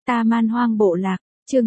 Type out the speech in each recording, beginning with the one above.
Ta Man Hoang Bộ Lạc, chương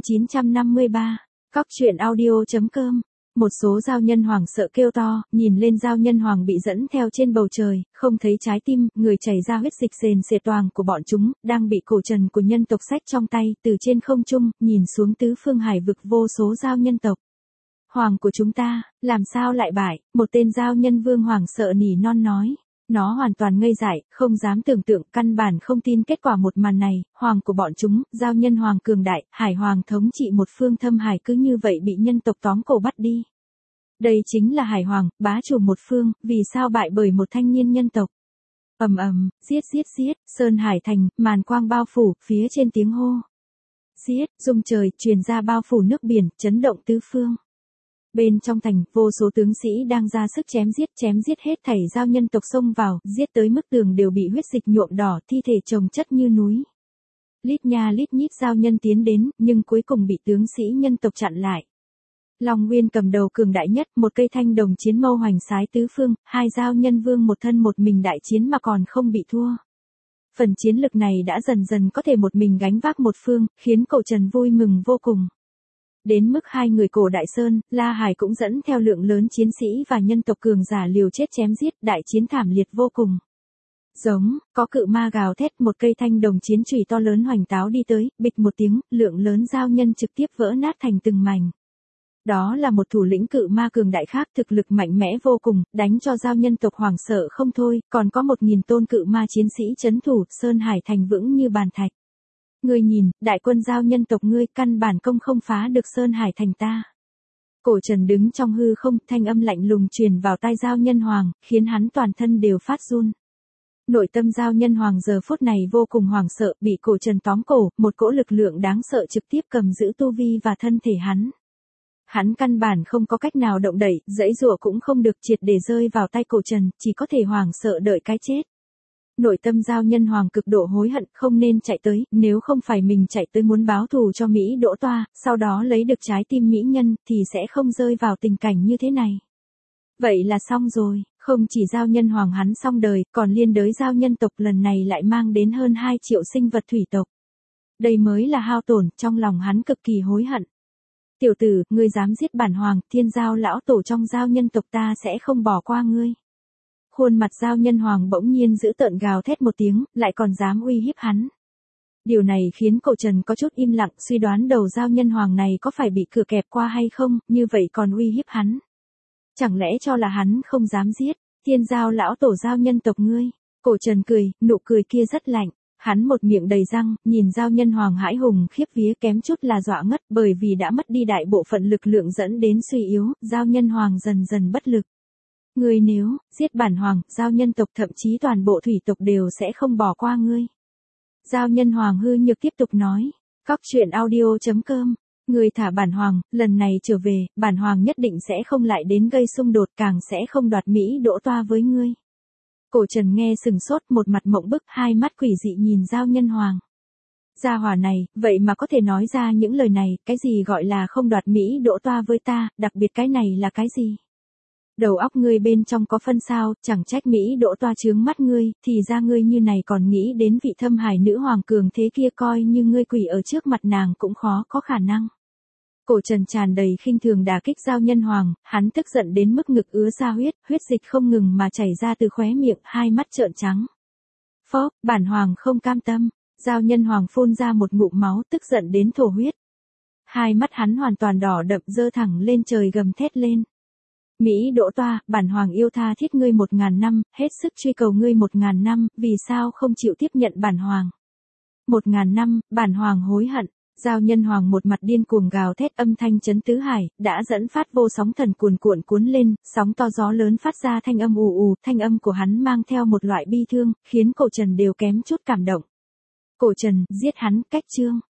953, Cóc truyện audio.com. Một số giao nhân hoàng sợ kêu to, nhìn lên giao nhân hoàng bị dẫn theo trên bầu trời, không thấy trái tim, người chảy ra huyết dịch sền sệt toàng của bọn chúng, đang bị cổ trần của nhân tộc xách trong tay, từ trên không trung, nhìn xuống tứ phương hải vực vô số giao nhân tộc. Hoàng của chúng ta, làm sao lại bại, một tên giao nhân vương hoàng sợ nỉ non nói. Nó hoàn toàn ngây dại, không dám tưởng tượng, căn bản không tin kết quả một màn này, hoàng của bọn chúng, giao nhân hoàng cường đại, hải hoàng thống trị một phương thâm hải cứ như vậy bị nhân tộc tóm cổ bắt đi. Đây chính là hải hoàng, bá chủ một phương, vì sao bại bởi một thanh niên nhân tộc. Ầm ầm, giết, sơn hải thành, màn quang bao phủ, phía trên tiếng hô. Giết, rung trời, truyền ra bao phủ nước biển, chấn động tứ phương. Bên trong thành, vô số tướng sĩ đang ra sức chém giết hết thảy giao nhân tộc xông vào, giết tới mức tường đều bị huyết dịch nhuộm đỏ, thi thể chồng chất như núi. Lít nha lít nhít giao nhân tiến đến, nhưng cuối cùng bị tướng sĩ nhân tộc chặn lại. Long Nguyên cầm đầu cường đại nhất, một cây thanh đồng chiến mâu hoành sái tứ phương, hai giao nhân vương một thân một mình đại chiến mà còn không bị thua. Phần chiến lực này đã dần dần có thể một mình gánh vác một phương, khiến cổ trần vui mừng vô cùng. Đến mức hai người cổ Đại Sơn, La Hải cũng dẫn theo lượng lớn chiến sĩ và nhân tộc cường giả liều chết chém giết, đại chiến thảm liệt vô cùng. Giống, có cự ma gào thét, một cây thanh đồng chiến chùy to lớn hoành táo đi tới, bịch một tiếng, lượng lớn giao nhân trực tiếp vỡ nát thành từng mảnh. Đó là một thủ lĩnh cự ma cường đại khác, thực lực mạnh mẽ vô cùng, đánh cho giao nhân tộc hoảng sợ không thôi, còn có 1000 tôn cự ma chiến sĩ trấn thủ, Sơn Hải thành vững như bàn thạch. Ngươi nhìn, đại quân giao nhân tộc ngươi căn bản công không phá được Sơn Hải thành ta. Cổ trần đứng trong hư không, thanh âm lạnh lùng truyền vào tai giao nhân hoàng, khiến hắn toàn thân đều phát run. Nội tâm giao nhân hoàng giờ phút này vô cùng hoảng sợ, bị cổ trần tóm cổ, một cỗ lực lượng đáng sợ trực tiếp cầm giữ tu vi và thân thể hắn. Hắn căn bản không có cách nào động đẩy, giãy giụa cũng không được, triệt để rơi vào tay cổ trần, chỉ có thể hoảng sợ đợi cái chết. Nội tâm giao nhân hoàng cực độ hối hận, không nên chạy tới, nếu không phải mình chạy tới muốn báo thù cho Mỹ Đỗ Toa, sau đó lấy được trái tim mỹ nhân, thì sẽ không rơi vào tình cảnh như thế này. Vậy là xong rồi, không chỉ giao nhân hoàng hắn xong đời, còn liên đới giao nhân tộc lần này lại mang đến hơn 2 triệu sinh vật thủy tộc. Đây mới là hao tổn, trong lòng hắn cực kỳ hối hận. Tiểu tử, ngươi dám giết bản hoàng, thiên giao lão tổ trong giao nhân tộc ta sẽ không bỏ qua ngươi. Khuôn mặt giao nhân hoàng bỗng nhiên giữ tợn gào thét một tiếng, lại còn dám uy hiếp hắn. Điều này khiến cổ trần có chút im lặng, suy đoán đầu giao nhân hoàng này có phải bị cửa kẹp qua hay không, như vậy còn uy hiếp hắn. Chẳng lẽ cho là hắn không dám giết, thiên giao lão tổ giao nhân tộc ngươi. Cổ trần cười, nụ cười kia rất lạnh. Hắn một miệng đầy răng, nhìn giao nhân hoàng hãi hùng khiếp vía, kém chút là dọa ngất, bởi vì đã mất đi đại bộ phận lực lượng dẫn đến suy yếu, giao nhân hoàng dần dần bất lực. Ngươi nếu giết bản hoàng, giao nhân tộc thậm chí toàn bộ thủy tộc đều sẽ không bỏ qua ngươi. Giao nhân hoàng hư nhược tiếp tục nói. Cóc truyện audio.com. Ngươi thả bản hoàng, lần này trở về, bản hoàng nhất định sẽ không lại đến gây xung đột, càng sẽ không đoạt Mỹ Đỗ Toa với ngươi. Cổ trần nghe sừng sốt, một mặt mộng bức, hai mắt quỷ dị nhìn giao nhân hoàng. Gia hỏa này, vậy mà có thể nói ra những lời này, cái gì gọi là không đoạt Mỹ Đỗ Toa với ta, đặc biệt cái này là cái gì? Đầu óc ngươi bên trong có phân sao, chẳng trách Mỹ Đỗ Toa chướng mắt ngươi, thì ra ngươi như này còn nghĩ đến vị thâm hải nữ hoàng cường thế kia, coi như ngươi quỷ ở trước mặt nàng cũng khó có khả năng. Cổ trần tràn đầy khinh thường đả kích giao nhân hoàng, hắn tức giận đến mức ngực ứa ra huyết dịch không ngừng mà chảy ra từ khóe miệng, hai mắt trợn trắng. Phốc, bản hoàng không cam tâm, giao nhân hoàng phun ra một ngụm máu, tức giận đến thổ huyết. Hai mắt hắn hoàn toàn đỏ đậm, giơ thẳng lên trời gầm thét lên. Mỹ Đỗ Toa, bản hoàng yêu tha thiết ngươi 1000 năm, hết sức truy cầu ngươi 1000 năm, vì sao không chịu tiếp nhận bản hoàng? 1000 năm, bản hoàng hối hận. Giao nhân hoàng một mặt điên cuồng gào thét, âm thanh chấn tứ hải, đã dẫn phát vô sóng thần cuồn cuộn cuốn lên, sóng to gió lớn phát ra thanh âm ù ù, thanh âm của hắn mang theo một loại bi thương, khiến cổ trần đều kém chút cảm động. Cổ trần, giết hắn, cách chương.